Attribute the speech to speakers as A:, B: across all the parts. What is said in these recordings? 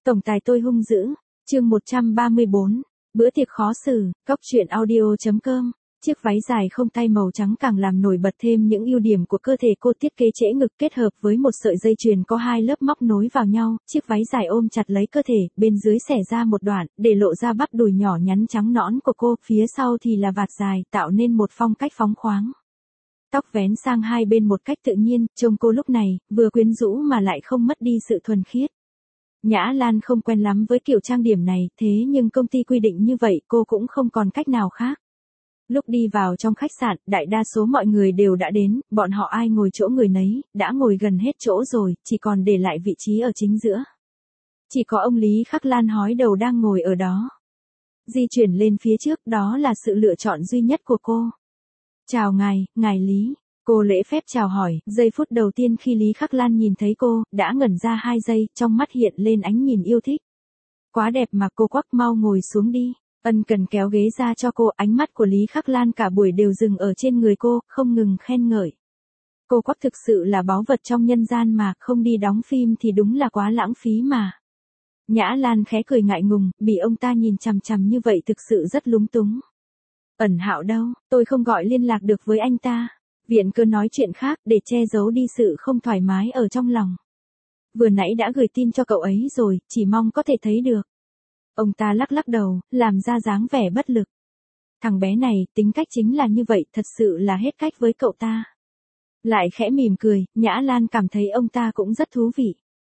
A: Tổng tài tôi hung dữ, chương 134, bữa tiệc khó xử, cóc truyện audio.com. Chiếc váy dài không tay màu trắng càng làm nổi bật thêm những ưu điểm của cơ thể cô, thiết kế trễ ngực kết hợp với một sợi dây chuyền có hai lớp móc nối vào nhau, chiếc váy dài ôm chặt lấy cơ thể, bên dưới xẻ ra một đoạn, để lộ ra bắp đùi nhỏ nhắn trắng nõn của cô, phía sau thì là vạt dài, tạo nên một phong cách phóng khoáng. Tóc vén sang hai bên một cách tự nhiên, trông cô lúc này, vừa quyến rũ mà lại không mất đi sự thuần khiết. Nhã Lan không quen lắm với kiểu trang điểm này, thế nhưng công ty quy định như vậy cô cũng không còn cách nào khác. Lúc đi vào trong khách sạn, đại đa số mọi người đều đã đến, bọn họ ai ngồi chỗ người nấy, đã ngồi gần hết chỗ rồi, chỉ còn để lại vị trí ở chính giữa. Chỉ có ông Lý Khắc Lan hói đầu đang ngồi ở đó. Di chuyển lên phía trước, đó là sự lựa chọn duy nhất của cô. Chào ngài Lý. Cô lễ phép chào hỏi, giây phút đầu tiên khi Lý Khắc Lan nhìn thấy cô, đã ngẩn ra 2 giây, trong mắt hiện lên ánh nhìn yêu thích. Quá đẹp mà, cô quắc, mau ngồi xuống đi. Ân cần kéo ghế ra cho cô, ánh mắt của Lý Khắc Lan cả buổi đều dừng ở trên người cô, không ngừng khen ngợi. Cô quắc thực sự là báu vật trong nhân gian mà, không đi đóng phim thì đúng là quá lãng phí mà. Nhã Lan khẽ cười ngại ngùng, bị ông ta nhìn chằm chằm như vậy thực sự rất lúng túng. Ẩn Hạo đâu, tôi không gọi liên lạc được với anh ta. Viện cứ nói chuyện khác để che giấu đi sự không thoải mái ở trong lòng. Vừa nãy đã gửi tin cho cậu ấy rồi, chỉ mong có thể thấy được. Ông ta lắc lắc đầu, làm ra dáng vẻ bất lực. Thằng bé này, tính cách chính là như vậy, thật sự là hết cách với cậu ta. Lại khẽ mỉm cười, Nhã Lan cảm thấy ông ta cũng rất thú vị.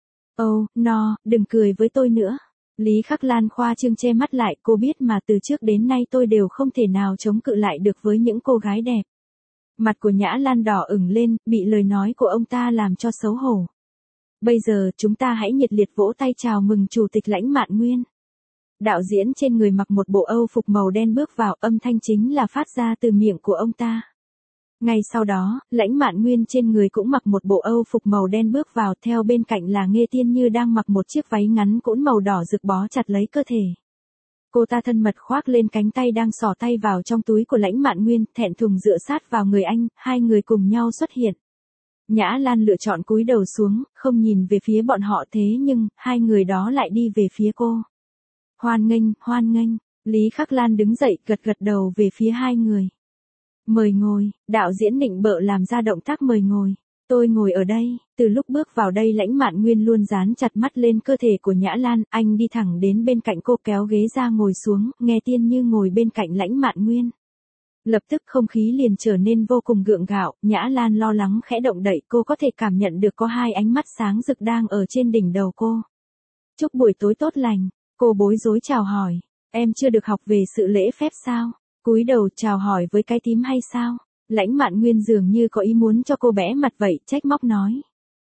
A: Đừng cười với tôi nữa. Lý Khắc Lan khoa trương che mắt lại, cô biết mà, từ trước đến nay tôi đều không thể nào chống cự lại được với những cô gái đẹp. Mặt của Nhã Lan đỏ ửng lên, bị lời nói của ông ta làm cho xấu hổ. Bây giờ, chúng ta hãy nhiệt liệt vỗ tay chào mừng Chủ tịch Lãnh Mạn Nguyên. Đạo diễn trên người mặc một bộ Âu phục màu đen bước vào, âm thanh chính là phát ra từ miệng của ông ta. Ngay sau đó, Lãnh Mạn Nguyên trên người cũng mặc một bộ Âu phục màu đen bước vào, theo bên cạnh là Nghê Tiên Như đang mặc một chiếc váy ngắn cũn màu đỏ rực bó chặt lấy cơ thể. Cô ta thân mật khoác lên cánh tay đang xỏ tay vào trong túi của Lãnh Mạn Nguyên, thẹn thùng dựa sát vào người anh, hai người cùng nhau xuất hiện. Nhã Lan lựa chọn cúi đầu xuống, không nhìn về phía bọn họ, thế nhưng, hai người đó lại đi về phía cô. Hoan nghênh, Lý Khắc Lan đứng dậy, gật đầu về phía hai người. Mời ngồi, đạo diễn nịnh bợ làm ra động tác mời ngồi. Tôi ngồi ở đây, từ lúc bước vào đây Lãnh Mạn Nguyên luôn dán chặt mắt lên cơ thể của Nhã Lan, anh đi thẳng đến bên cạnh cô kéo ghế ra ngồi xuống, Nghe Tiên Như ngồi bên cạnh Lãnh Mạn Nguyên. Lập tức không khí liền trở nên vô cùng gượng gạo, Nhã Lan lo lắng khẽ động đậy, cô có thể cảm nhận được có hai ánh mắt sáng rực đang ở trên đỉnh đầu cô. Chúc buổi tối tốt lành, cô bối rối chào hỏi, em chưa được học về sự lễ phép sao? Cúi đầu chào hỏi với cái tím hay sao? Lãnh Mạn Nguyên dường như có ý muốn cho cô bẽ mặt vậy, trách móc nói.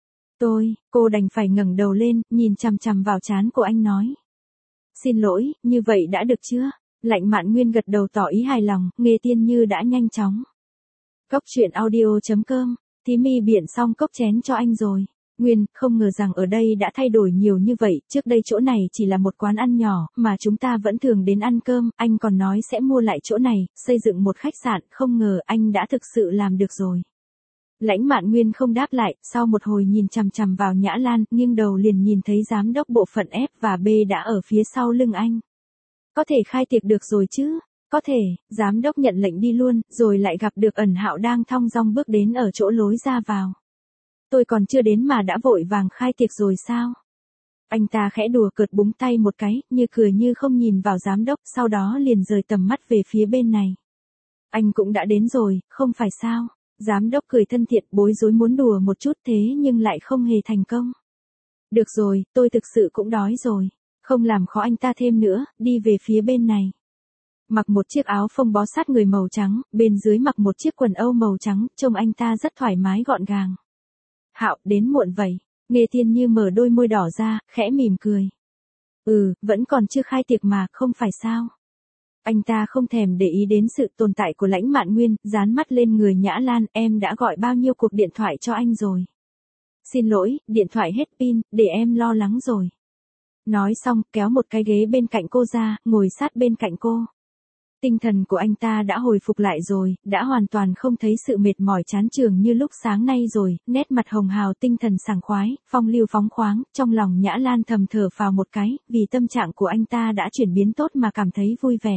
A: Cô đành phải ngẩng đầu lên, nhìn chằm chằm vào trán của anh nói. Xin lỗi, như vậy đã được chưa? Lãnh Mạn Nguyên gật đầu tỏ ý hài lòng, Nghê Tiên Như đã nhanh chóng. Cóc truyện audio.com, tí mi biển xong cốc chén cho anh rồi. Nguyên, không ngờ rằng ở đây đã thay đổi nhiều như vậy, trước đây chỗ này chỉ là một quán ăn nhỏ, mà chúng ta vẫn thường đến ăn cơm, anh còn nói sẽ mua lại chỗ này, xây dựng một khách sạn, không ngờ anh đã thực sự làm được rồi. Lãnh Mạn Nguyên không đáp lại, sau một hồi nhìn chằm chằm vào Nhã Lan, nghiêng đầu liền nhìn thấy giám đốc bộ phận F và B đã ở phía sau lưng anh. Có thể khai tiệc được rồi chứ? Có thể, giám đốc nhận lệnh đi luôn, rồi lại gặp được Ẩn Hạo đang thong dong bước đến ở chỗ lối ra vào. Tôi còn chưa đến mà đã vội vàng khai tiệc rồi sao? Anh ta khẽ đùa cợt búng tay một cái, như cười như không nhìn vào giám đốc, sau đó liền rời tầm mắt về phía bên này. Anh cũng đã đến rồi, không phải sao? Giám đốc cười thân thiện, bối rối muốn đùa một chút thế nhưng lại không hề thành công. Được rồi, tôi thực sự cũng đói rồi. Không làm khó anh ta thêm nữa, đi về phía bên này. Mặc một chiếc áo phông bó sát người màu trắng, bên dưới mặc một chiếc quần Âu màu trắng, trông anh ta rất thoải mái gọn gàng. Hạo, đến muộn vậy. Nghê Tiên Như mở đôi môi đỏ ra, khẽ mỉm cười. Vẫn còn chưa khai tiệc mà, không phải sao? Anh ta không thèm để ý đến sự tồn tại của Lãnh Mạn Nguyên, dán mắt lên người Nhã Lan, em đã gọi bao nhiêu cuộc điện thoại cho anh rồi? Xin lỗi, điện thoại hết pin, để em lo lắng rồi. Nói xong, kéo một cái ghế bên cạnh cô ra, ngồi sát bên cạnh cô. Tinh thần của anh ta đã hồi phục lại rồi, đã hoàn toàn không thấy sự mệt mỏi chán chường như lúc sáng nay rồi, nét mặt hồng hào tinh thần sảng khoái, phong lưu phóng khoáng, trong lòng Nhã Lan thầm thở phào một cái, vì tâm trạng của anh ta đã chuyển biến tốt mà cảm thấy vui vẻ.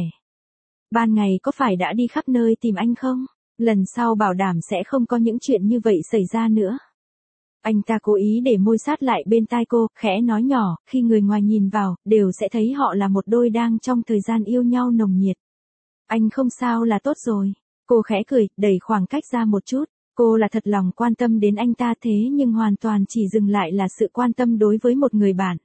A: Ban ngày có phải đã đi khắp nơi tìm anh không? Lần sau bảo đảm sẽ không có những chuyện như vậy xảy ra nữa. Anh ta cố ý để môi sát lại bên tai cô, khẽ nói nhỏ, khi người ngoài nhìn vào, đều sẽ thấy họ là một đôi đang trong thời gian yêu nhau nồng nhiệt. Anh không sao là tốt rồi. Cô khẽ cười, đẩy khoảng cách ra một chút. Cô là thật lòng quan tâm đến anh ta thế nhưng hoàn toàn chỉ dừng lại là sự quan tâm đối với một người bạn.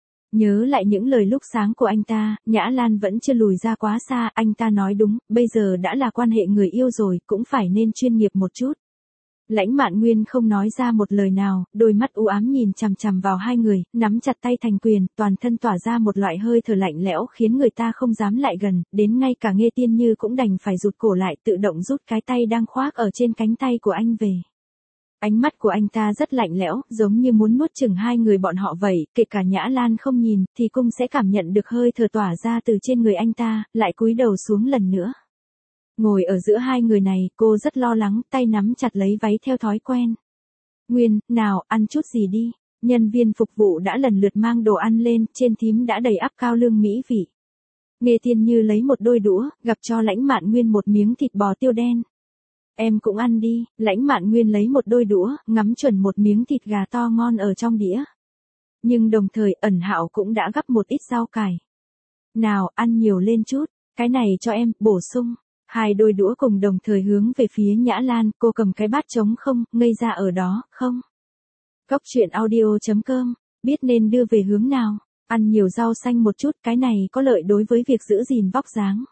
A: Nhớ lại những lời lúc sáng của anh ta, Nhã Lan vẫn chưa lùi ra quá xa, anh ta nói đúng, bây giờ đã là quan hệ người yêu rồi, cũng phải nên chuyên nghiệp một chút. Lãnh Mạn Nguyên không nói ra một lời nào, đôi mắt u ám nhìn chằm chằm vào hai người, nắm chặt tay thành quyền, toàn thân tỏa ra một loại hơi thở lạnh lẽo khiến người ta không dám lại gần, đến ngay cả Nghê Tiên Như cũng đành phải rụt cổ lại tự động rút cái tay đang khoác ở trên cánh tay của anh về. Ánh mắt của anh ta rất lạnh lẽo, giống như muốn nuốt chửng hai người bọn họ vậy, kể cả Nhã Lan không nhìn, thì cũng sẽ cảm nhận được hơi thở tỏa ra từ trên người anh ta, lại cúi đầu xuống lần nữa. Ngồi ở giữa hai người này, cô rất lo lắng, tay nắm chặt lấy váy theo thói quen. Nguyên, nào, ăn chút gì đi. Nhân viên phục vụ đã lần lượt mang đồ ăn lên, trên thím đã đầy ắp cao lương mỹ vị. Nghê Tiên Như lấy một đôi đũa, gặp cho Lãnh Mạn Nguyên một miếng thịt bò tiêu đen. Em cũng ăn đi, Lãnh Mạn Nguyên lấy một đôi đũa, ngắm chuẩn một miếng thịt gà to ngon ở trong đĩa. Nhưng đồng thời Ẩn Hạo cũng đã gắp một ít rau cải. Nào, ăn nhiều lên chút, cái này cho em, bổ sung. Hai đôi đũa cùng đồng thời hướng về phía Nhã Lan, cô cầm cái bát trống không, ngây ra ở đó, không. Cốc truyện audio.com, biết nên đưa về hướng nào, ăn nhiều rau xanh một chút, cái này có lợi đối với việc giữ gìn vóc dáng.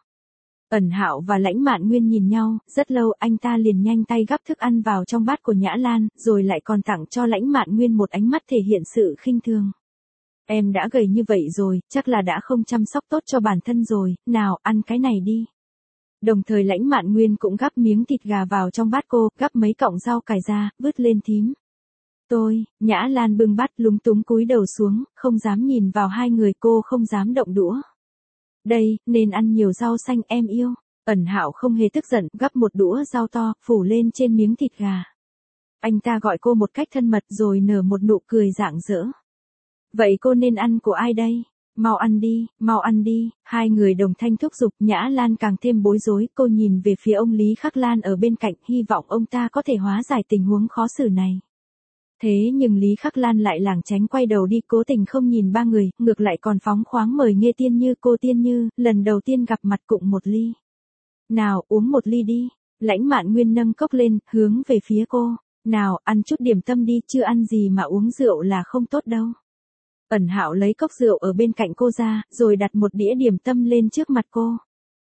A: Ẩn Hạo và Lãnh Mạn Nguyên nhìn nhau, rất lâu anh ta liền nhanh tay gắp thức ăn vào trong bát của Nhã Lan, rồi lại còn tặng cho Lãnh Mạn Nguyên một ánh mắt thể hiện sự khinh thường. Em đã gầy như vậy rồi, chắc là đã không chăm sóc tốt cho bản thân rồi, nào, ăn cái này đi. Đồng thời Lãnh Mạn Nguyên cũng gắp miếng thịt gà vào trong bát cô, gắp mấy cọng rau cải ra, vứt lên thím. Nhã Lan bưng bát lúng túng cúi đầu xuống, không dám nhìn vào hai người, cô không dám động đũa. Đây, nên ăn nhiều rau xanh em yêu. Ẩn Hạo không hề tức giận, gắp một đũa rau to, phủ lên trên miếng thịt gà. Anh ta gọi cô một cách thân mật rồi nở một nụ cười rạng rỡ. Vậy cô nên ăn của ai đây? Mau ăn đi, hai người đồng thanh thúc giục. Nhã Lan càng thêm bối rối, cô nhìn về phía ông Lý Khắc Lan ở bên cạnh, hy vọng ông ta có thể hóa giải tình huống khó xử này. Thế nhưng Lý Khắc Lan lại lảng tránh quay đầu đi, cố tình không nhìn ba người, ngược lại còn phóng khoáng mời Nghê Tiên Như. Cô Tiên Như, lần đầu tiên gặp mặt cụng một ly. Nào, uống một ly đi. Lãnh Mạn Nguyên nâng cốc lên, hướng về phía cô. Nào, ăn chút điểm tâm đi, chưa ăn gì mà uống rượu là không tốt đâu. Ẩn Hạo lấy cốc rượu ở bên cạnh cô ra, rồi đặt một đĩa điểm tâm lên trước mặt cô.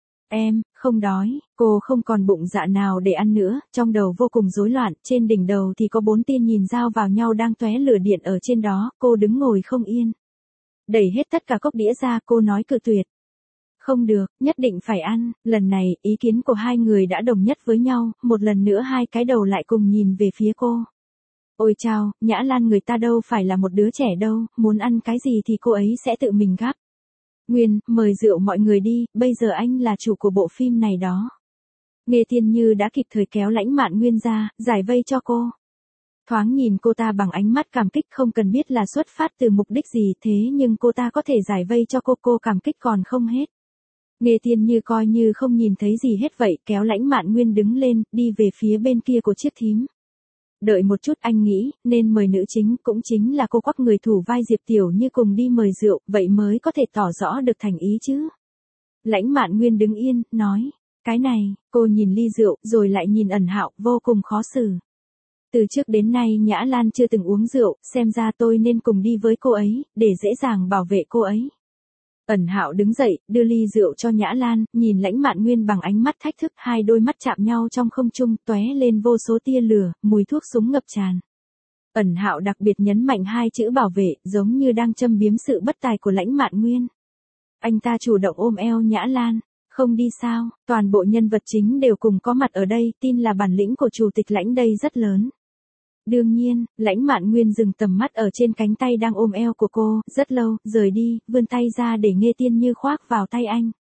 A: Em, không đói, cô không còn bụng dạ nào để ăn nữa, trong đầu vô cùng rối loạn, trên đỉnh đầu thì có 4 tia nhìn dao vào nhau đang tóe lửa điện ở trên đó, cô đứng ngồi không yên. Đẩy hết tất cả cốc đĩa ra, cô nói cự tuyệt. Không được, nhất định phải ăn, lần này, ý kiến của hai người đã đồng nhất với nhau, một lần nữa hai cái đầu lại cùng nhìn về phía cô. Ôi chao, Nhã Lan người ta đâu phải là một đứa trẻ đâu, muốn ăn cái gì thì cô ấy sẽ tự mình gắp. Nguyên, mời rượu mọi người đi, bây giờ anh là chủ của bộ phim này đó. Nghê Tiên Như đã kịp thời kéo Lãnh Mạn Nguyên ra, giải vây cho cô. Thoáng nhìn cô ta bằng ánh mắt cảm kích, không cần biết là xuất phát từ mục đích gì, thế nhưng cô ta có thể giải vây cho cô cảm kích còn không hết. Nghê Tiên Như coi như không nhìn thấy gì hết vậy, kéo Lãnh Mạn Nguyên đứng lên, đi về phía bên kia của chiếc thím. Đợi một chút, anh nghĩ, nên mời nữ chính, cũng chính là cô quắc người thủ vai Diệp Tiểu Như cùng đi mời rượu, vậy mới có thể tỏ rõ được thành ý chứ. Lãnh Mạn Nguyên đứng yên, nói, cái này, cô nhìn ly rượu, rồi lại nhìn Ẩn Hạo, vô cùng khó xử. Từ trước đến nay Nhã Lan chưa từng uống rượu, xem ra tôi nên cùng đi với cô ấy, để dễ dàng bảo vệ cô ấy. Ẩn Hạo đứng dậy, đưa ly rượu cho Nhã Lan, nhìn Lãnh Mạn Nguyên bằng ánh mắt thách thức, hai đôi mắt chạm nhau trong không trung, tóe lên vô số tia lửa, mùi thuốc súng ngập tràn. Ẩn Hạo đặc biệt nhấn mạnh hai chữ bảo vệ, giống như đang châm biếm sự bất tài của Lãnh Mạn Nguyên. Anh ta chủ động ôm eo Nhã Lan, không đi sao, toàn bộ nhân vật chính đều cùng có mặt ở đây, tin là bản lĩnh của chủ tịch Lãnh đây rất lớn. Đương nhiên, Lãnh Mạn Nguyên dừng tầm mắt ở trên cánh tay đang ôm eo của cô, rất lâu, rời đi, vươn tay ra để Nghê Tiên Như khoác vào tay anh.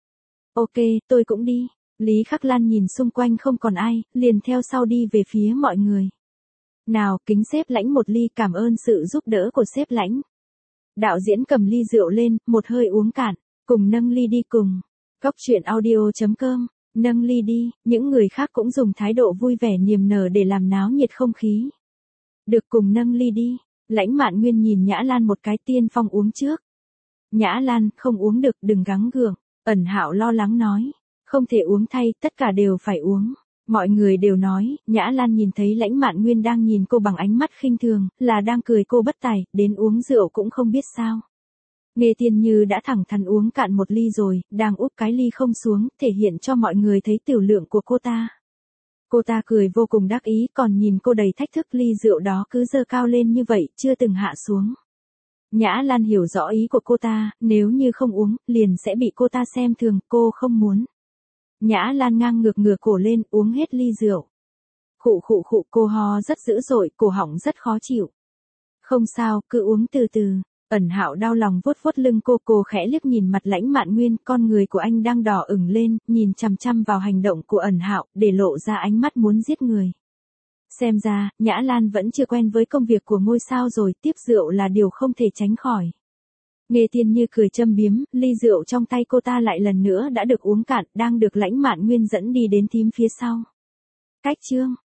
A: Ok, tôi cũng đi. Lý Khắc Lan nhìn xung quanh không còn ai, liền theo sau đi về phía mọi người. Nào, kính sếp Lãnh một ly, cảm ơn sự giúp đỡ của sếp Lãnh. Đạo diễn cầm ly rượu lên, một hơi uống cạn, cùng nâng ly đi cùng. Cóc truyện audio.com, nâng ly đi, những người khác cũng dùng thái độ vui vẻ niềm nở để làm náo nhiệt không khí. Được, cùng nâng ly đi. Lãnh Mạn Nguyên nhìn Nhã Lan một cái, tiên phong uống trước. Nhã Lan, không uống được, đừng gắng gượng. Ẩn Hạo lo lắng nói. Không thể uống thay, tất cả đều phải uống. Mọi người đều nói, Nhã Lan nhìn thấy Lãnh Mạn Nguyên đang nhìn cô bằng ánh mắt khinh thường, là đang cười cô bất tài, đến uống rượu cũng không biết sao. Nghe Tiên Như đã thẳng thắn uống cạn một ly rồi, đang úp cái ly không xuống, thể hiện cho mọi người thấy tiểu lượng của cô ta. Cô ta cười vô cùng đắc ý, còn nhìn cô đầy thách thức, ly rượu đó cứ giơ cao lên như vậy, chưa từng hạ xuống. Nhã Lan hiểu rõ ý của cô ta, nếu như không uống, liền sẽ bị cô ta xem thường, cô không muốn. Nhã Lan ngang ngược ngửa cổ lên, uống hết ly rượu. Khụ khụ khụ, cô ho rất dữ dội, cổ họng rất khó chịu. Không sao, cứ uống từ từ. Ẩn Hạo đau lòng vuốt vuốt lưng cô khẽ liếc nhìn mặt Lãnh Mạn Nguyên, con người của anh đang đỏ ửng lên, nhìn chằm chằm vào hành động của Ẩn Hạo, để lộ ra ánh mắt muốn giết người. Xem ra, Nhã Lan vẫn chưa quen với công việc của ngôi sao rồi, tiếp rượu là điều không thể tránh khỏi. Nghe Tiên Như cười châm biếm, ly rượu trong tay cô ta lại lần nữa đã được uống cạn, đang được Lãnh Mạn Nguyên dẫn đi đến thím phía sau. Cách chương